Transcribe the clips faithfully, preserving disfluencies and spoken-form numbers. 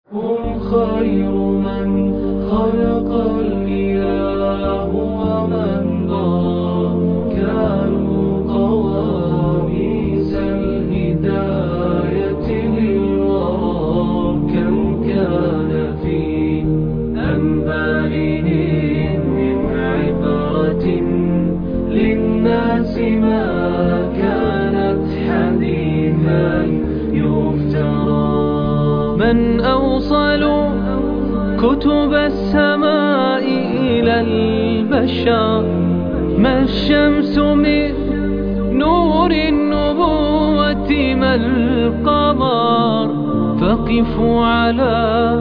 هم خير من خلق الإله ومن ضاع، كانوا قواميس الهداية للورى. كم كان في أنبائهم من عبرة للناس، ما كانت حديثا يفترى. من أوصل كتب السماء إلى البشر، ما الشمس من نور النبوة، ما القمر. فقفوا على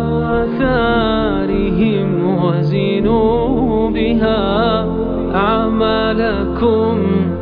آثارهم وزنوا بها أعمالكم،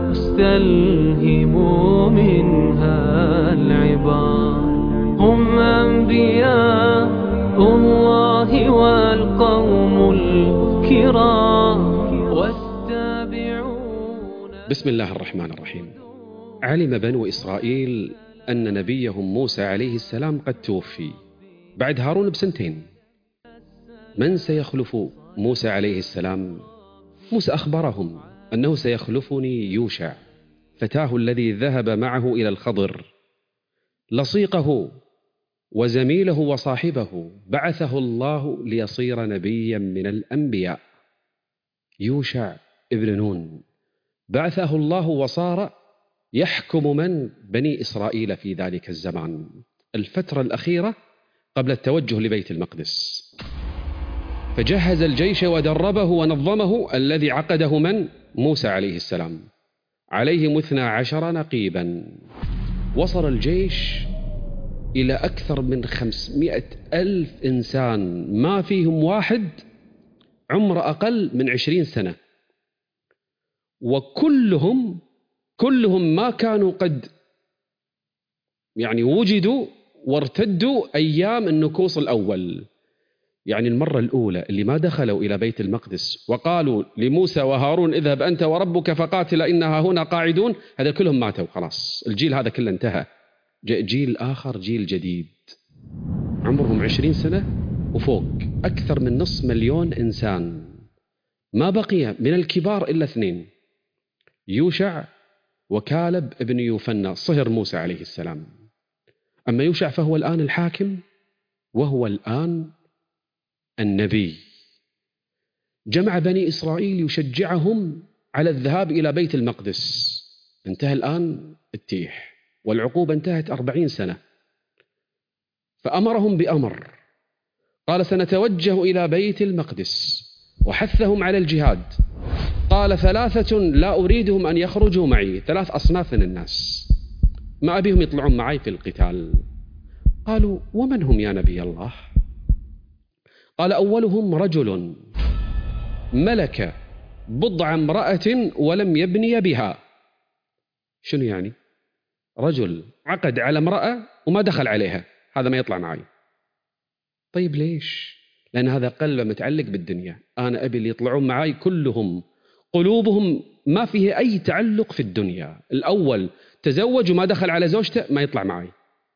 استلهموا منها العبار. هم أنبياء الله والقوم الكرام والتابعون. بسم الله الرحمن الرحيم. علم بنو إسرائيل أن نبيهم موسى عليه السلام قد توفي بعد هارون بسنتين. من سيخلف موسى عليه السلام؟ موسى أخبرهم أنه سيخلفني يوشع فتاه الذي ذهب معه إلى الخضر، لصيقه وزميله وصاحبه، بعثه الله ليصير نبيا من الأنبياء. يوشع ابن نون بعثه الله وصار يحكم من بني إسرائيل في ذلك الزمان، الفترة الأخيرة قبل التوجه لبيت المقدس. فجهز الجيش ودربه ونظمه الذي عقده من؟ موسى عليه السلام. عليهم اثنى عشر نقيبا. وصل الجيش إلى أكثر من خمسمائة ألف إنسان، ما فيهم واحد عمر أقل من عشرين سنة، وكلهم كلهم ما كانوا قد يعني وجدوا وارتدوا أيام النكوص الأول. يعني المرة الأولى اللي ما دخلوا إلى بيت المقدس وقالوا لموسى وهارون اذهب أنت وربك فقاتل إنها هنا قاعدون، هذا كلهم ماتوا خلاص، الجيل هذا كله انتهى. جاء جيل آخر، جيل جديد عمرهم عشرين سنة وفوق، أكثر من نصف مليون إنسان. ما بقي من الكبار إلا اثنين، يوشع وكالب ابن يوفنى صهر موسى عليه السلام. أما يوشع فهو الآن الحاكم وهو الآن النبي. جمع بني إسرائيل يشجعهم على الذهاب إلى بيت المقدس. انتهى الآن التيح والعقوبة انتهت أربعين سنة. فأمرهم بأمر، قال سنتوجه إلى بيت المقدس، وحثهم على الجهاد. قال ثلاثة لا أريدهم أن يخرجوا معي، ثلاث أصناف من الناس ما أبيهم يطلعون معي في القتال. قالوا ومن هم يا نبي الله؟ قال أولهم رجل ملك بضع امرأة ولم يبني بها. شنو يعني؟ رجل عقد على امرأة وما دخل عليها، هذا ما يطلع معي. طيب ليش؟ لأن هذا قلبه متعلق بالدنيا. أنا أبي اللي يطلعون معي كلهم قلوبهم ما فيه أي تعلق في الدنيا. الأول تزوج وما دخل على زوجته، ما يطلع معي.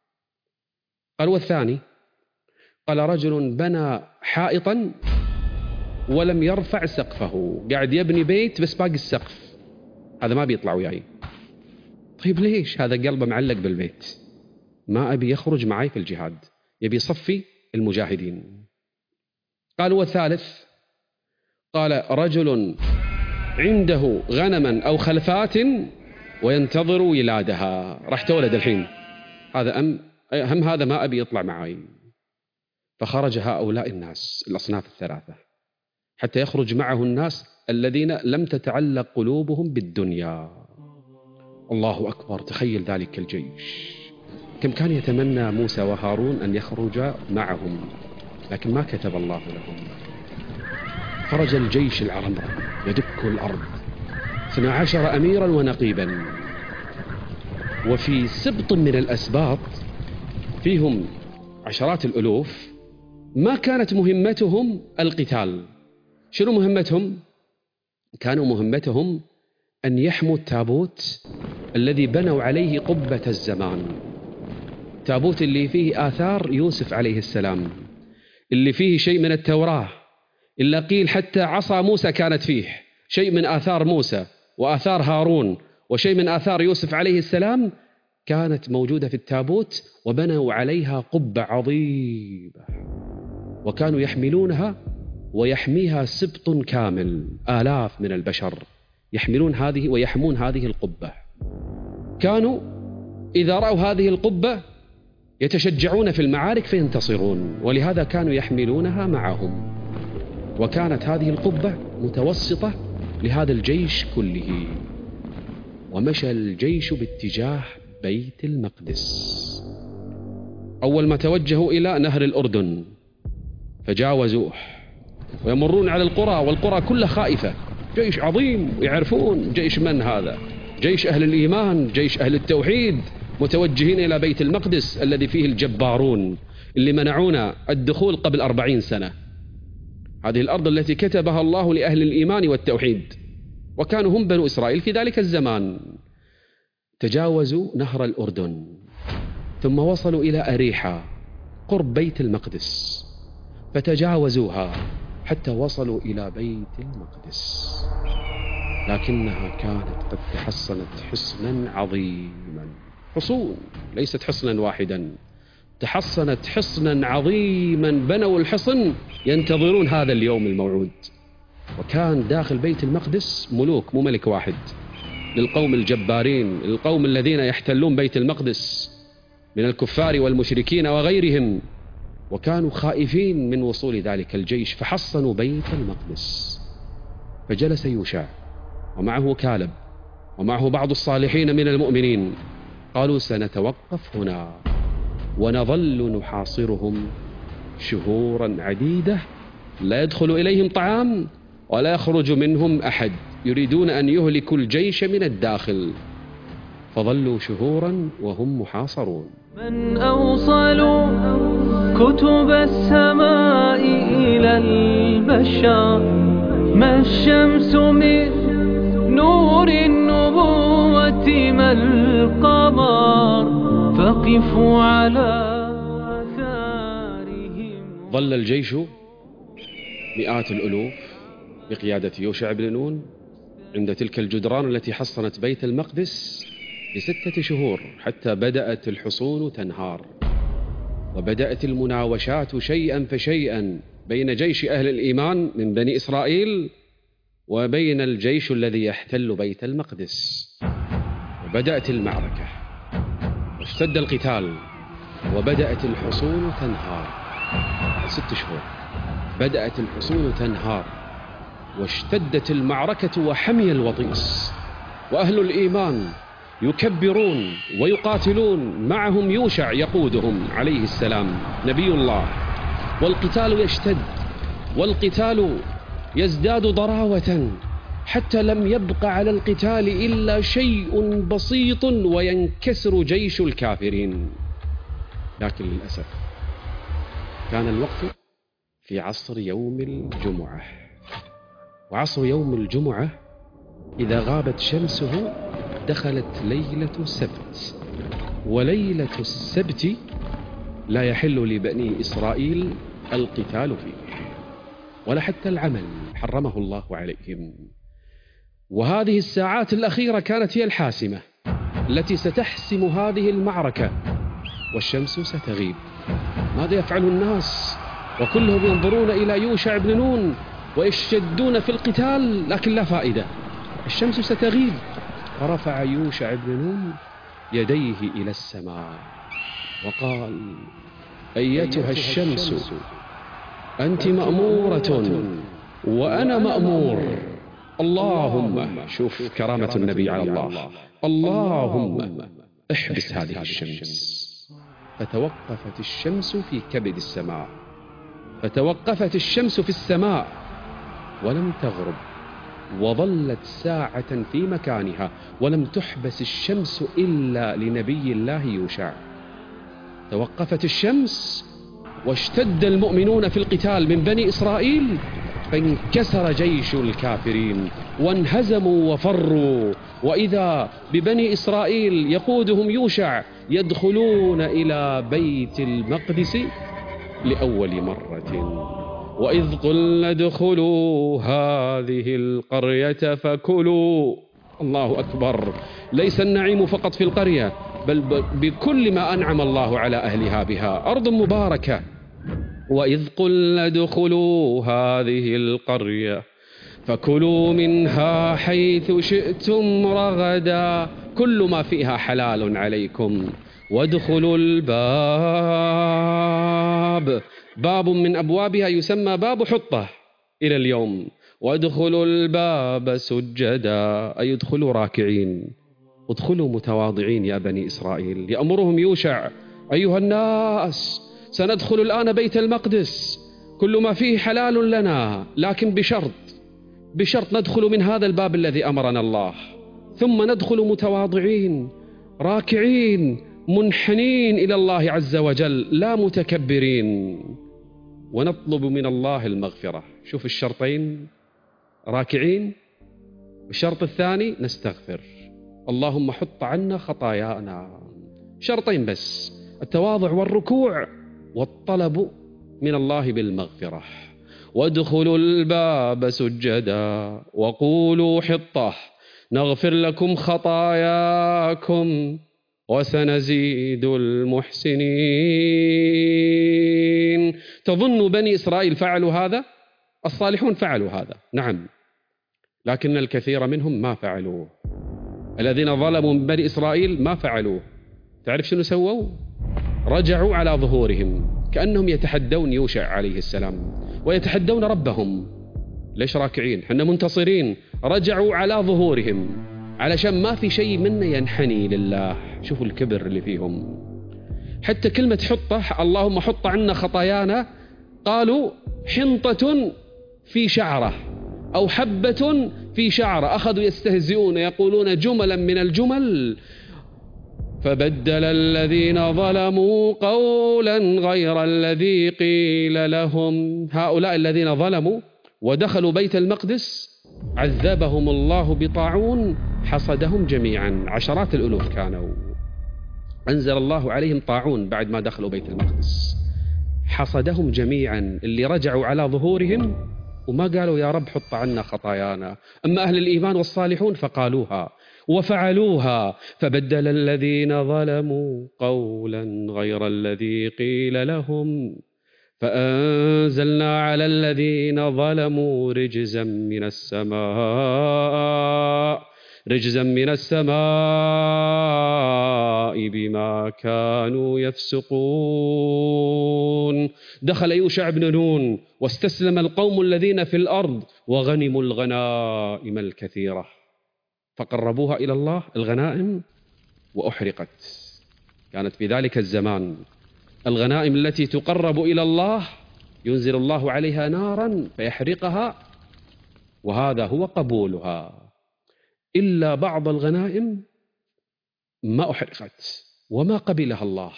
قال والثاني؟ قال رجل بنى حائطا ولم يرفع سقفه، قاعد يبني بيت بس باقي السقف، هذا ما بيطلع وياي. طيب ليش؟ هذا قلبه معلق بالبيت، ما أبي يخرج معي في الجهاد، يبي يصفي المجاهدين. قال والثالث؟ قال رجل عنده غنما أو خلفات وينتظر ولادها، راح تولد الحين، هذا أم هم هذا ما أبي يطلع معي. فخرج هؤلاء الناس الأصناف الثلاثة حتى يخرج معه الناس الذين لم تتعلق قلوبهم بالدنيا. الله أكبر، تخيل ذلك الجيش، كم كان يتمنى موسى وهارون أن يخرجا معهم، لكن ما كتب الله لهم. خرج الجيش العرمرة يدك الأرض، اثنى عشر أميرا ونقيبا، وفي سبط من الأسباط فيهم عشرات الألوف ما كانت مهمتهم القتال. شنو مهمتهم؟ كانوا مهمتهم أن يحموا التابوت الذي بنوا عليه قبة الزمان، تابوت اللي فيه آثار يوسف عليه السلام، اللي فيه شيء من التوراة، إلا قيل حتى عصا موسى كانت فيه شيء من آثار موسى وآثار هارون وشيء من آثار يوسف عليه السلام، كانت موجودة في التابوت، وبنوا عليها قبة عظيمة وكانوا يحملونها ويحميها سبط كامل، آلاف من البشر يحملون هذه ويحمون هذه القبة. كانوا إذا رأوا هذه القبة يتشجعون في المعارك فينتصرون، ولهذا كانوا يحملونها معهم. وكانت هذه القبة متوسطة لهذا الجيش كله، ومشى الجيش باتجاه بيت المقدس. أول ما توجهوا إلى نهر الأردن فجاوزوه، ويمرون على القرى والقرى كلها خائفة، جيش عظيم، يعرفون جيش من هذا، جيش أهل الإيمان، جيش أهل التوحيد، متوجهين إلى بيت المقدس الذي فيه الجبارون اللي منعونا الدخول قبل أربعين سنة. هذه الأرض التي كتبها الله لأهل الإيمان والتوحيد، وكانوا هم بنو إسرائيل في ذلك الزمان. تجاوزوا نهر الأردن ثم وصلوا إلى أريحة قرب بيت المقدس، فتجاوزوها حتى وصلوا إلى بيت المقدس، لكنها كانت قد تحصنت حصنا عظيما، حصون ليست حصنا واحدا، تحصنت حصنا عظيما، بنوا الحصن ينتظرون هذا اليوم الموعود. وكان داخل بيت المقدس ملوك، مو ملك واحد، للقوم الجبارين، للقوم الذين يحتلون بيت المقدس من الكفار والمشركين وغيرهم، وكانوا خائفين من وصول ذلك الجيش، فحصنوا بيت المقدس. فجلس يوشع ومعه كالب ومعه بعض الصالحين من المؤمنين، قالوا سنتوقف هنا ونظل نحاصرهم شهورا عديدة، لا يدخل إليهم طعام ولا يخرج منهم أحد، يريدون أن يهلكوا الجيش من الداخل. فظلوا شهورا وهم محاصرون. من أوصل كتب السماء إلى البشر، ما الشمس من نور النبوة ما القمر، فقفوا على آثارهم. ظل الجيش مئات الألوف بقيادة يوشع بن نون عند تلك الجدران التي حصنت بيت المقدس لستة شهور، حتى بدأت الحصون تنهار، وبدأت المناوشات شيئا فشيئا بين جيش أهل الإيمان من بني إسرائيل وبين الجيش الذي يحتل بيت المقدس. وبدأت المعركة واشتد القتال، وبدأت الحصون تنهار. ست شهور بدأت الحصون تنهار، واشتدت المعركة وحمي الوطيس، وأهل الإيمان يكبرون ويقاتلون، معهم يوشع يقودهم عليه السلام نبي الله، والقتال يشتد والقتال يزداد ضراوة، حتى لم يبق على القتال إلا شيء بسيط وينكسر جيش الكافرين. لكن للأسف كان الوقت في عصر يوم الجمعة، وعصر يوم الجمعة إذا غابت شمسه دخلت ليلة السبت، وليلة السبت لا يحل لبني إسرائيل القتال فيه ولا حتى العمل، حرمه الله عليهم. وهذه الساعات الأخيرة كانت هي الحاسمة التي ستحسم هذه المعركة، والشمس ستغيب. ماذا يفعل الناس؟ وكلهم ينظرون إلى يوشع بن نون ويشتدون في القتال، لكن لا فائدة، الشمس ستغيب. فرفع يوشع بن نون يديه إلى السماء وقال: أيتها الشمس أنت مأمورة وأنا مأمور، اللهم، شوف كرامة النبي على الله، اللهم احبس هذه الشمس. فتوقفت الشمس في كبد السماء، فتوقفت الشمس في السماء ولم تغرب، وظلت ساعة في مكانها ولم تحبس الشمس إلا لنبي الله يوشع. توقفت الشمس واشتد المؤمنون في القتال من بني إسرائيل، فانكسر جيش الكافرين وانهزموا وفروا، وإذا ببني إسرائيل يقودهم يوشع يدخلون إلى بيت المقدس لأول مرة. وإذ قلنا ادخلوا هذه القرية فكلوا. الله أكبر. ليس النعيم فقط في القرية، بل بكل ما أنعم الله على أهلها بها. أرض مباركة. وإذ قلنا ادخلوا هذه القرية فكلوا منها حيث شئتم رغدا، كل ما فيها حلال عليكم. وادخلوا الباب، باب من أبوابها يسمى باب حطة إلى اليوم. وادخلوا الباب سجدا، أي ادخلوا راكعين، ادخلوا متواضعين يا بني إسرائيل. يأمرهم يوشع: أيها الناس، سندخل الآن بيت المقدس، كل ما فيه حلال لنا، لكن بشرط بشرط ندخل من هذا الباب الذي أمرنا الله، ثم ندخل متواضعين راكعين منحنين إلى الله عز وجل، لا متكبرين، ونطلب من الله المغفرة. شوف الشرطين: راكعين، الشرط الثاني نستغفر، اللهم حط عنا خطايانا. شرطين بس: التواضع والركوع، والطلب من الله بالمغفرة. وادخلوا الباب سجدا وقولوا حطة نغفر لكم خطاياكم وسنزيد المحسنين. تظن بني إسرائيل فعلوا هذا؟ الصالحون فعلوا هذا، نعم، لكن الكثير منهم ما فعلوه. الذين ظلموا من بني إسرائيل ما فعلوه. تعرف شنو سووا؟ رجعوا على ظهورهم، كأنهم يتحدون يوشع عليه السلام ويتحدون ربهم. ليش راكعين؟ حنا منتصرين. رجعوا على ظهورهم علشان ما في شيء منا ينحني لله. شوفوا الكبر اللي فيهم. حتى كلمة حطة، اللهم حط عنا خطايانا، قالوا حنطة في شعرة أو حبة في شعرة. أخذوا يستهزئون يقولون جملا من الجمل. فبدل الذين ظلموا قولا غير الذي قيل لهم. هؤلاء الذين ظلموا ودخلوا بيت المقدس عذبهم الله بطاعون حصدهم جميعا، عشرات الألوف كانوا. أنزل الله عليهم طاعون بعد ما دخلوا بيت المقدس، حصدهم جميعا، اللي رجعوا على ظهورهم وما قالوا يا رب حط عنا خطايانا. أما أهل الإيمان والصالحون فقالوها وفعلوها. فبدل الذين ظلموا قولا غير الذي قيل لهم فأنزلنا على الذين ظلموا رجزا من السماء رجزا من السماء بما كانوا يفسقون. دخل يوشع بن نون واستسلم القوم الذين في الأرض وغنموا الغنائم الكثيرة، فقربوها إلى الله الغنائم وأحرقت. كانت في ذلك الزمان الغنائم التي تقرب إلى الله ينزل الله عليها نارا فيحرقها، وهذا هو قبولها. إلا بعض الغنائم ما أحرقت وما قبلها الله.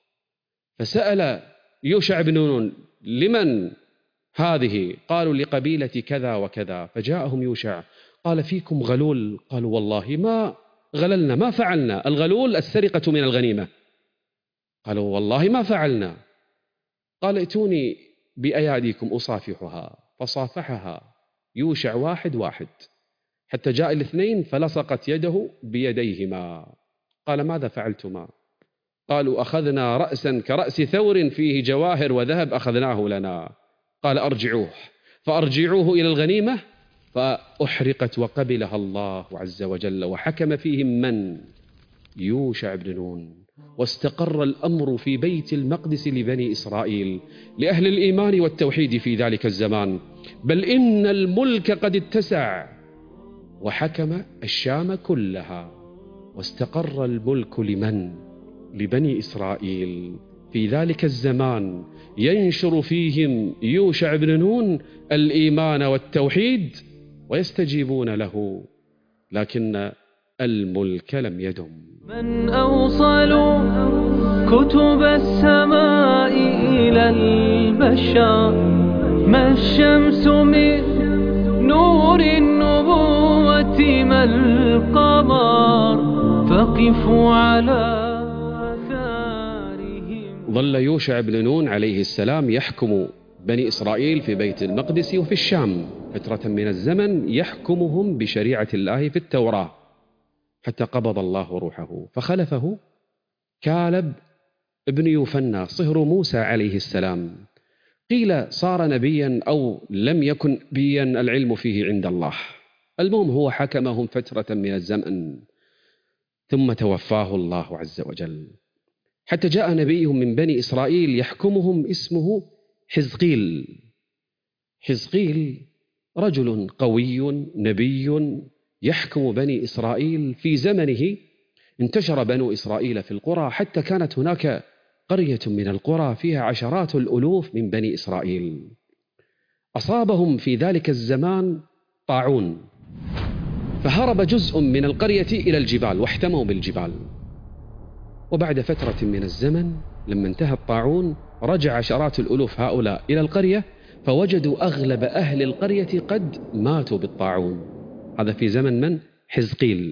فسأل يوشع بن نون: لمن هذه؟ قالوا: لقبيلة كذا وكذا. فجاءهم يوشع قال: فيكم غلول؟ قالوا: والله ما غللنا، ما فعلنا. الغلول السرقة من الغنيمة. قالوا: والله ما فعلنا. قال: ائتوني بأياديكم أصافحها. فصافحها يوشع واحد واحد حتى جاء الاثنين فلصقت يده بيديهما. قال: ماذا فعلتما؟ قالوا: أخذنا رأسا كرأس ثور فيه جواهر وذهب أخذناه لنا. قال: أرجعوه. فأرجعوه إلى الغنيمة فأحرقت وقبلها الله عز وجل. وحكم فيهم من؟ يوشع بن نون. واستقر الأمر في بيت المقدس لبني إسرائيل، لأهل الإيمان والتوحيد في ذلك الزمان. بل إن الملك قد اتسع وحكم الشام كلها. واستقر الملك لمن؟ لبني إسرائيل في ذلك الزمان، ينشر فيهم يوشع بن نون الإيمان والتوحيد ويستجيبون له، لكن الملك لم يدم. من أوصل كتب السماء إلى البشر، ما الشمس من نور النبوة ما القمر، فقفوا على آثارهم. ظل يوشع بن نون عليه السلام يحكم بني إسرائيل في بيت المقدس وفي الشام فترة من الزمن، يحكمهم بشريعة الله في التوراة حتى قبض الله روحه، فخلفه كالب ابن يوفنى صهر موسى عليه السلام. قيل صار نبيا أو لم يكن نبيا، العلم فيه عند الله. المهم هو حكمهم فترة من الزمن ثم توفاه الله عز وجل، حتى جاء نبيهم من بني إسرائيل يحكمهم اسمه حزقيل. حزقيل رجل قوي نبي يحكم بني إسرائيل. في زمنه انتشر بنو إسرائيل في القرى، حتى كانت هناك قرية من القرى فيها عشرات الألوف من بني إسرائيل. أصابهم في ذلك الزمان طاعون، فهرب جزء من القرية إلى الجبال واحتموا بالجبال. وبعد فترة من الزمن لما انتهى الطاعون رجع عشرات الألوف هؤلاء إلى القرية، فوجدوا أغلب أهل القرية قد ماتوا بالطاعون. هذا في زمن من؟ حزقيل.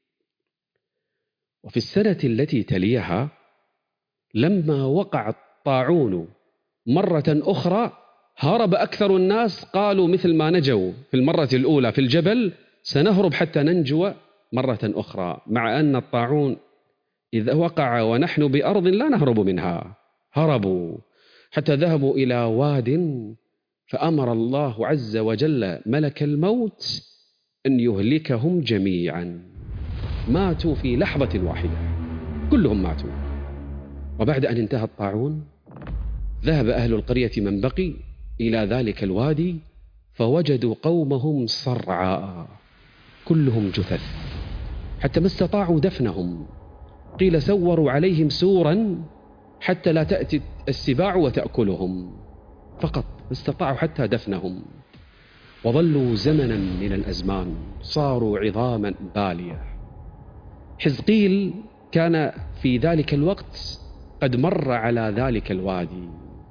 وفي السنة التي تليها لما وقع الطاعون مرة أخرى هرب أكثر الناس، قالوا مثل ما نجوا في المرة الأولى في الجبل سنهرب حتى ننجو مرة أخرى، مع أن الطاعون إذا وقع ونحن بأرض لا نهرب منها. هربوا حتى ذهبوا إلى واد، فأمر الله عز وجل ملك الموت أن يهلكهم جميعا. ماتوا في لحظة واحدة، كلهم ماتوا. وبعد أن انتهى الطاعون ذهب أهل القرية من بقي إلى ذلك الوادي، فوجدوا قومهم صرعى كلهم جثث، حتى ما استطاعوا دفنهم. قيل سوروا عليهم سورا حتى لا تأتي السباع وتأكلهم، فقط استطاعوا حتى دفنهم. وظلوا زمنا من الأزمان صاروا عظاما بالية. حزقيل كان في ذلك الوقت قد مر على ذلك الوادي،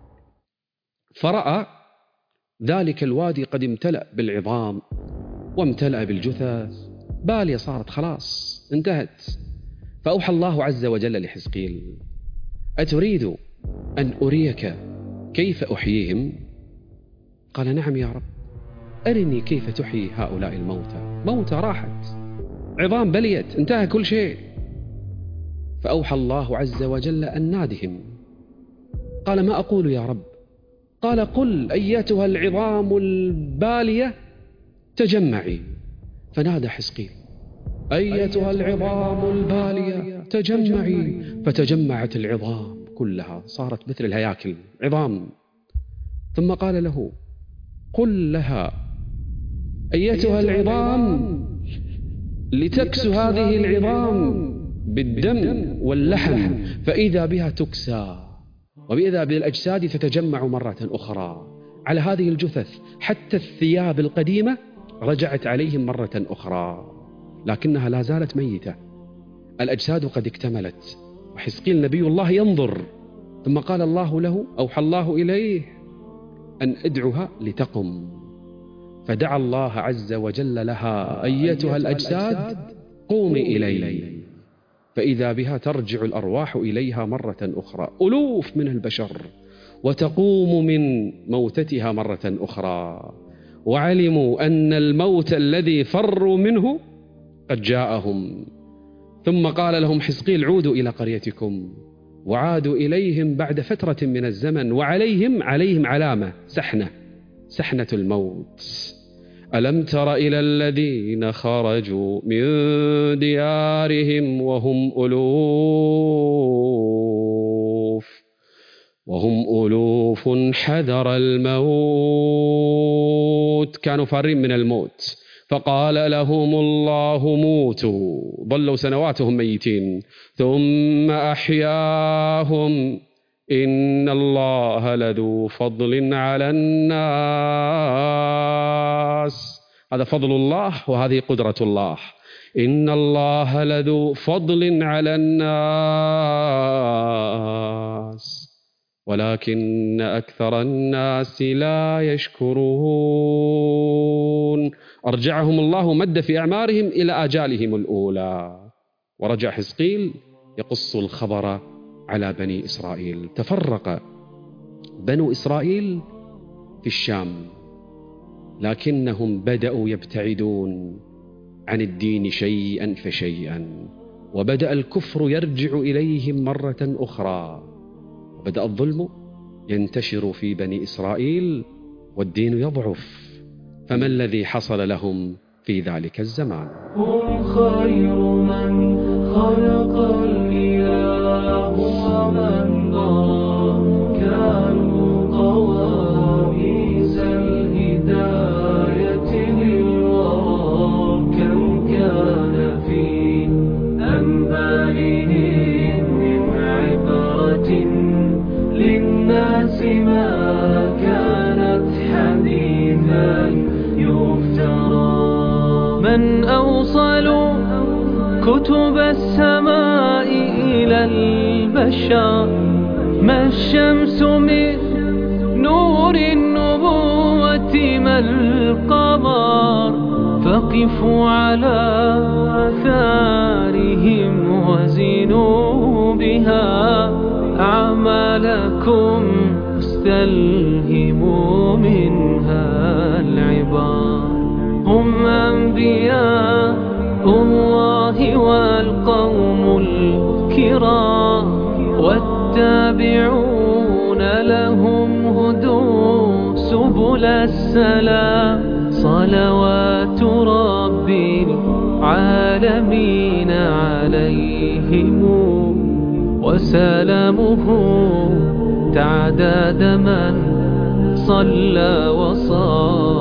فرأى ذلك الوادي قد امتلأ بالعظام وامتلأ بالجثث، بالية صارت خلاص انتهت. فأوحى الله عز وجل لحزقيل: أتريد أن أريك كيف أحييهم؟ قال: نعم يا رب، أرني كيف تحيي هؤلاء الموتى. موتى راحت، عظام بليت، انتهى كل شيء. فأوحى الله عز وجل أن نادهم. قال: ما أقول يا رب؟ قال: قل أيتها العظام البالية تجمعي. فنادى حزقيل: أيتها العظام البالية تجمعي. فتجمعت العظام كلها، صارت مثل الهياكل عظام. ثم قال له: قل لها أيتها العظام لتكسو هذه العظام بالدم واللحم، فإذا بها تكسى، وبإذا بالأجساد تتجمع مرة أخرى على هذه الجثث، حتى الثياب القديمة رجعت عليهم مرة أخرى، لكنها لا زالت ميتة، الأجساد قد اكتملت. وحزقيل نبي الله ينظر، ثم قال الله له، أوحى الله إليه أن ادعها لتقم. فدعا الله عز وجل لها: أيتها الأجساد قومي إلي. فإذا بها ترجع الأرواح إليها مرة أخرى، ألوف من البشر، وتقوم من موتتها مرة أخرى. وعلموا أن الموت الذي فروا منه قد جاءهم. ثم قال لهم حزقيل: عودوا إلى قريتكم. وعادوا إليهم بعد فترة من الزمن، وعليهم عليهم علامة، سحنة، سحنة الموت. ألم تر إلى الذين خرجوا من ديارهم وهم ألوف وهم ألوف حذر الموت، كانوا فارين من الموت، فقال لهم الله موتوا، ظلوا سنواتهم ميتين، ثم أحياهم، إن الله لذو فضل على الناس. هذا فضل الله وهذه قدرة الله. إن الله لذو فضل على الناس ولكن أكثر الناس لا يشكرون. أرجعهم الله مد في أعمارهم إلى آجالهم الأولى. ورجع حزقيل يقص الخبر على بني إسرائيل. تفرق بنو إسرائيل في الشام، لكنهم بدأوا يبتعدون عن الدين شيئا فشيئا، وبدأ الكفر يرجع إليهم مرة أخرى، وبدأ الظلم ينتشر في بني إسرائيل والدين يضعف. فما الذي حصل لهم في ذلك الزمان؟ هم خير من خلق الإله ومن ضرى، كانوا قواميس الهداية للورى. كم كان في أنبالهم من عبرة للناس، ما كانت حديثا يفترى. من أوصل كتب السماء إلى البشر، ما الشمس من نور النبوة، ما القمر. فقفوا على آثارهم وزنوا بها أعمالكم، استلهموا منها العبار. هم أنبياء الله والقوم الكرام، والتابعون لهم هدوا سبل السلام. صلوات رب العالمين عليهم، وسلامه تعداد من صلى وصام.